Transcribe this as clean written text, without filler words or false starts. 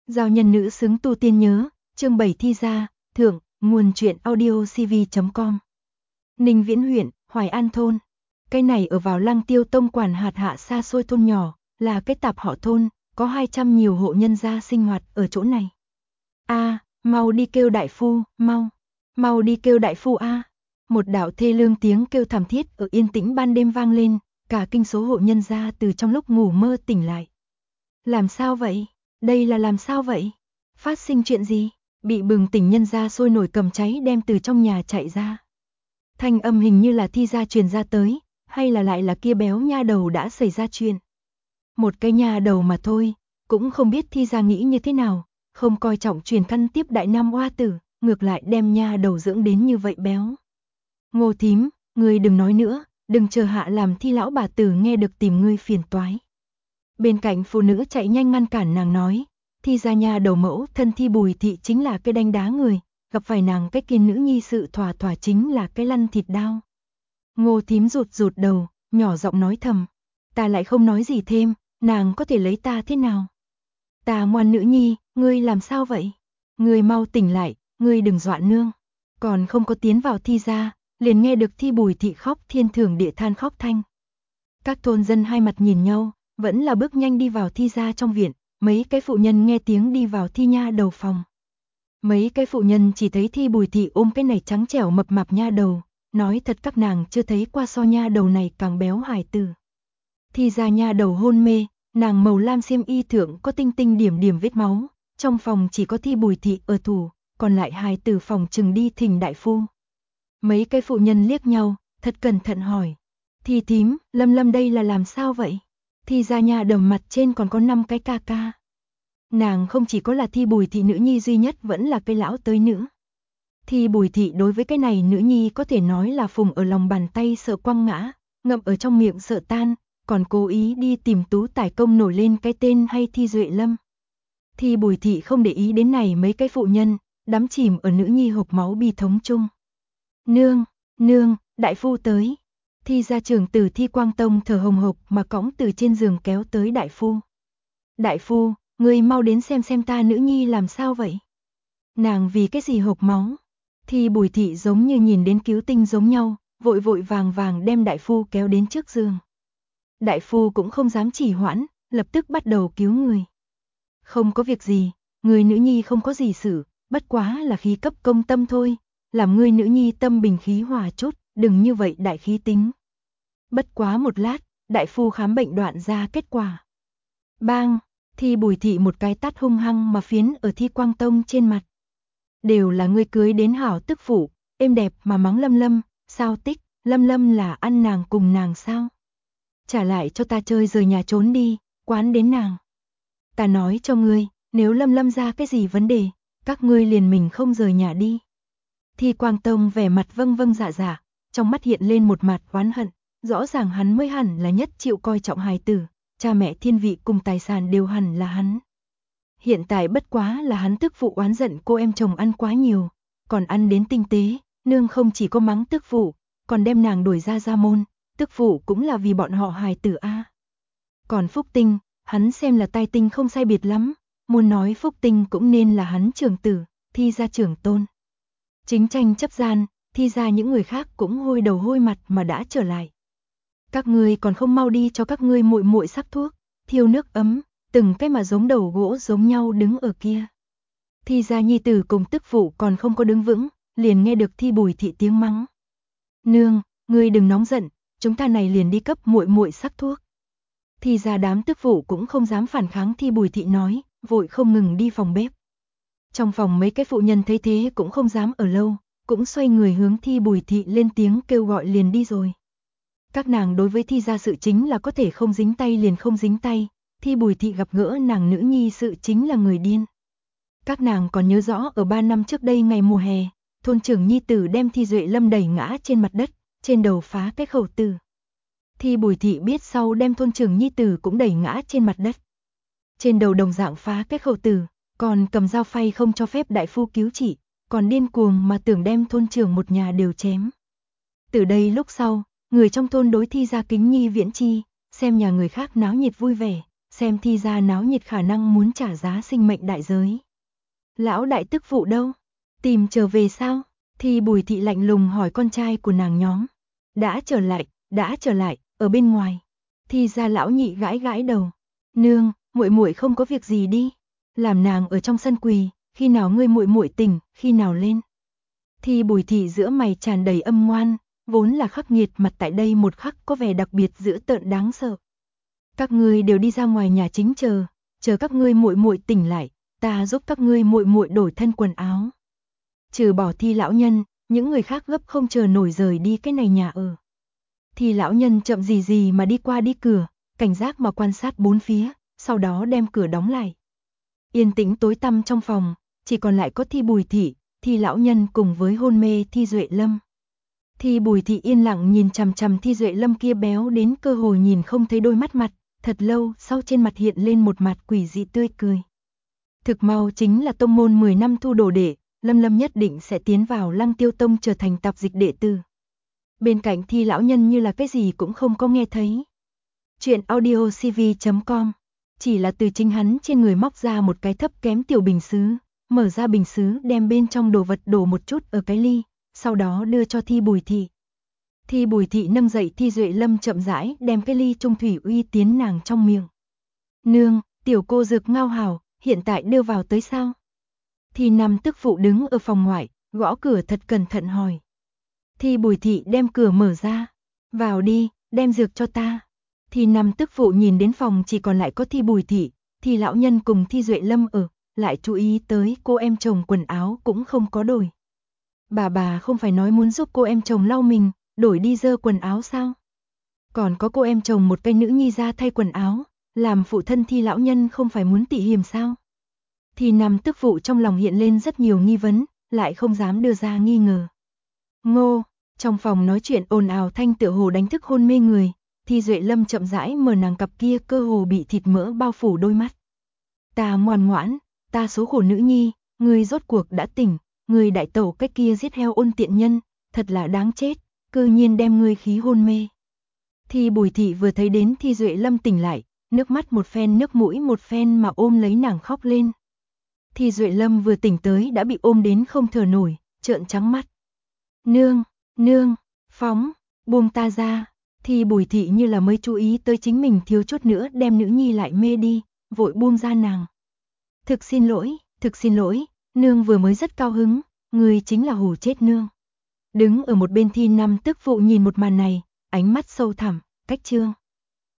Giao nhân nữ xứng tu tiên nhớ, chương 7 thi gia, thượng, nguồn truyện audio cv.com. Ninh Viễn huyện, Hoài An thôn. Cái này ở vào Lăng Tiêu Tông quản hạt hạ xa xôi thôn nhỏ, là cái tạp họ thôn, có 200 nhiều hộ nhân gia sinh hoạt ở chỗ này. Mau đi kêu đại phu, mau đi kêu đại phu a. Một đạo thê lương tiếng kêu thảm thiết ở yên tĩnh ban đêm vang lên, cả kinh số hộ nhân gia từ trong lúc ngủ mơ tỉnh lại. Làm sao vậy? Đây là làm sao vậy? Phát sinh chuyện gì? Bị bừng tỉnh nhân gia sôi nổi cầm cháy đem từ trong nhà chạy ra. Thanh âm hình như là thi gia truyền ra tới, hay là lại là kia béo nha đầu đã xảy ra chuyện. Một cái nha đầu mà thôi, cũng không biết thi gia nghĩ như thế nào, không coi trọng truyền căn tiếp đại nam oa tử, ngược lại đem nha đầu dưỡng đến như vậy béo. Ngô thím, ngươi đừng nói nữa, đừng chờ hạ làm thi lão bà tử nghe được tìm ngươi phiền toái. Bên cạnh phụ nữ chạy nhanh ngăn cản nàng nói, thi gia nha đầu mẫu thân Thi Bùi Thị chính là cái đánh đá người, gặp phải nàng cái kia nữ nhi sự thỏa chính là cái lăn thịt đao. Ngô thím rụt đầu, nhỏ giọng nói thầm, ta lại không nói gì thêm, nàng có thể lấy ta thế nào? Ta ngoan nữ nhi, ngươi làm sao vậy? Ngươi mau tỉnh lại, ngươi đừng dọa nương. Còn không có tiến vào thi gia, liền nghe được Thi Bùi Thị khóc thiên thưởng địa than khóc thanh. Các thôn dân hai mặt nhìn nhau, vẫn là bước nhanh đi vào thi gia trong viện, mấy cái phụ nhân nghe tiếng đi vào thi nha đầu phòng. Mấy cái phụ nhân chỉ thấy Thi Bùi Thị ôm cái này trắng trẻo mập mạp nha đầu, nói thật các nàng chưa thấy qua so nha đầu này càng béo hài tử. Thi gia nha đầu hôn mê, nàng màu lam xiêm y thượng có tinh tinh điểm điểm vết máu, trong phòng chỉ có Thi Bùi Thị ở thủ, còn lại hài tử phòng chừng đi thỉnh đại phu. Mấy cái phụ nhân liếc nhau, thật cẩn thận hỏi, Thi thím, Lâm đây là làm sao vậy? Thi gia nha đầu mặt trên còn có 5 cái ca ca. Nàng không chỉ có là Thi Bùi Thị nữ nhi duy nhất, vẫn là cái lão tới nữ. Thi Bùi Thị đối với cái này nữ nhi có thể nói là phùng ở lòng bàn tay sợ quăng ngã, ngậm ở trong miệng sợ tan, còn cố ý đi tìm Tú Tài Công nổi lên cái tên hay Thi Duệ Lâm. Thi Bùi Thị không để ý đến này mấy cái phụ nhân, đắm chìm ở nữ nhi hộc máu bi thống chung. Nương, đại phu tới. Thi gia trưởng tử Thi Quang Tông thở hồng hộc mà cõng từ trên giường kéo tới đại phu. Đại phu, ngươi mau đến xem ta nữ nhi làm sao vậy? Nàng vì cái gì hộc máu? Thi Bùi Thị giống như nhìn đến cứu tinh giống nhau, vội vàng đem đại phu kéo đến trước giường. Đại phu cũng không dám trì hoãn, lập tức bắt đầu cứu người. Không có việc gì, người nữ nhi không có gì sự, bất quá là khí cấp công tâm thôi, làm ngươi nữ nhi tâm bình khí hòa chút, đừng như vậy đại khí tính. Bất quá một lát, đại phu khám bệnh đoạn ra kết quả. Bang, Thi Bùi Thị một cái tát hung hăng mà phiến ở Thi Quang Tông trên mặt. Đều là ngươi cưới đến hảo tức phụ, êm đẹp mà mắng Lâm, sao tích, Lâm là ăn nàng cùng nàng sao? Trả lại cho ta chơi rời nhà trốn đi, quán đến nàng. Ta nói cho ngươi, nếu Lâm ra cái gì vấn đề, các ngươi liền mình không rời nhà đi. Thi Quang Tông vẻ mặt vâng dạ, trong mắt hiện lên một mặt oán hận, rõ ràng hắn mới hẳn là nhất chịu coi trọng hài tử, cha mẹ thiên vị cùng tài sản đều hẳn là hắn. Hiện tại bất quá là hắn tức phụ oán giận cô em chồng ăn quá nhiều, còn ăn đến tinh tế, nương không chỉ có mắng tức phụ, còn đem nàng đuổi ra môn, tức phụ cũng là vì bọn họ hài tử a. Còn Phúc Tinh, hắn xem là tai tinh không sai biệt lắm, muốn nói Phúc Tinh cũng nên là hắn trưởng tử, Thi gia trưởng tôn. Chính tranh chấp gian, Thi gia những người khác cũng hôi đầu hôi mặt mà đã trở lại. Các ngươi còn không mau đi cho các ngươi muội sắc thuốc, thiêu nước ấm, từng cái mà giống đầu gỗ giống nhau đứng ở kia. Thi gia nhi tử cùng tức phụ còn không có đứng vững, liền nghe được Thi Bùi Thị tiếng mắng. Nương, ngươi đừng nóng giận, chúng ta này liền đi cấp muội sắc thuốc. Thi gia đám tức phụ cũng không dám phản kháng Thi Bùi Thị nói, vội không ngừng đi phòng bếp. Trong phòng mấy cái phụ nhân thấy thế cũng không dám ở lâu, cũng xoay người hướng Thi Bùi Thị lên tiếng kêu gọi liền đi rồi. Các nàng đối với Thi gia sự chính là có thể không dính tay liền không dính tay, Thi Bùi Thị gặp gỡ nàng nữ nhi sự chính là người điên. Các nàng còn nhớ rõ ở 3 năm trước đây ngày mùa hè, thôn trưởng nhi tử đem Thi Duệ Lâm đẩy ngã trên mặt đất, trên đầu phá cái khẩu tử. Thi Bùi Thị biết sau đem thôn trưởng nhi tử cũng đẩy ngã trên mặt đất. Trên đầu đồng dạng phá cái khẩu tử, còn cầm dao phay không cho phép đại phu cứu trị, còn điên cuồng mà tưởng đem thôn trưởng một nhà đều chém. Từ đây lúc sau, người trong thôn đối Thi gia kính nhi viễn chi, xem nhà người khác náo nhiệt vui vẻ, xem thi ra náo nhiệt khả năng muốn trả giá sinh mệnh đại giới. Lão đại tức phụ đâu? Tìm trở về sao? Thi Bùi Thị lạnh lùng hỏi con trai của nàng nhóm. Đã trở lại, ở bên ngoài. Thi ra lão nhị gãi gãi đầu. Nương, muội muội không có việc gì đi. Làm nàng ở trong sân quỳ, khi nào ngươi muội muội tỉnh, khi nào lên. Thi Bùi Thị giữa mày tràn đầy âm ngoan, vốn là khắc nghiệt mặt tại đây một khắc có vẻ đặc biệt dữ tợn đáng sợ. Các ngươi đều đi ra ngoài nhà chính chờ các ngươi muội muội tỉnh lại, ta giúp các ngươi muội muội đổi thân quần áo. Trừ bỏ Thi lão nhân, những người khác gấp không chờ nổi rời đi cái này nhà ở. Thi lão nhân chậm gì mà đi qua đi cửa, cảnh giác mà quan sát bốn phía, sau đó đem cửa đóng lại. Yên tĩnh tối tăm trong phòng, chỉ còn lại có Thi Bùi Thị, Thi lão nhân cùng với hôn mê Thi Duệ Lâm. Thi Bùi Thị yên lặng nhìn chằm chằm Thi Duệ Lâm kia béo đến cơ hồ nhìn không thấy đôi mắt mặt, thật lâu sau trên mặt hiện lên một mặt quỷ dị tươi cười. Thực mau chính là tông môn 10 năm thu đồ đệ, Lâm nhất định sẽ tiến vào Lăng Tiêu Tông trở thành tạp dịch đệ tử. Bên cạnh Thi lão nhân như là cái gì cũng không có nghe thấy. Chuyện audiocv.com, chỉ là từ chính hắn trên người móc ra một cái thấp kém tiểu bình sứ, mở ra bình sứ đem bên trong đồ vật đổ một chút ở cái ly, sau đó đưa cho Thi Bùi Thị. Thi Bùi Thị nâng dậy Thi Duệ Lâm chậm rãi đem cái ly trung thủy uy tiến nàng trong miệng. Nương, tiểu cô dược ngao hảo, hiện tại đưa vào tới sao? Thi Năm tức phụ đứng ở phòng ngoại, gõ cửa thật cẩn thận hỏi. Thi Bùi Thị đem cửa mở ra. Vào đi, đem dược cho ta. Thi Năm tức phụ nhìn đến phòng chỉ còn lại có Thi Bùi Thị, Thi lão nhân cùng Thi Duệ Lâm ở, lại chú ý tới cô em chồng quần áo cũng không có đổi. Bà không phải nói muốn giúp cô em chồng lau mình, đổi đi dơ quần áo sao? Còn có cô em chồng một cái nữ nhi ra thay quần áo, làm phụ thân Thi lão nhân không phải muốn tị hiềm sao? Thi Năm tức phụ trong lòng hiện lên rất nhiều nghi vấn, lại không dám đưa ra nghi ngờ. Ngô, trong phòng nói chuyện ồn ào thanh tựa hồ đánh thức hôn mê người, Thi Duệ Lâm chậm rãi mở nàng cặp kia cơ hồ bị thịt mỡ bao phủ đôi mắt. Ta ngoan ngoãn, ta số khổ nữ nhi, ngươi rốt cuộc đã tỉnh, ngươi đại tẩu cách kia giết heo ôn tiện nhân, thật là đáng chết, cư nhiên đem ngươi khí hôn mê. Thi Bùi Thị vừa thấy đến Thi Duệ Lâm tỉnh lại, nước mắt một phen nước mũi một phen mà ôm lấy nàng khóc lên. Thi Duệ Lâm vừa tỉnh tới đã bị ôm đến không thở nổi, trợn trắng mắt. Nương, phóng, buông ta ra. Thi Bùi Thị như là mới chú ý tới chính mình thiếu chút nữa đem nữ nhi lại mê đi, vội buông ra nàng. Thực xin lỗi, nương vừa mới rất cao hứng, người chính là hù chết nương. Đứng ở một bên Thi Năm tức phụ nhìn một màn này, ánh mắt sâu thẳm, cách trương.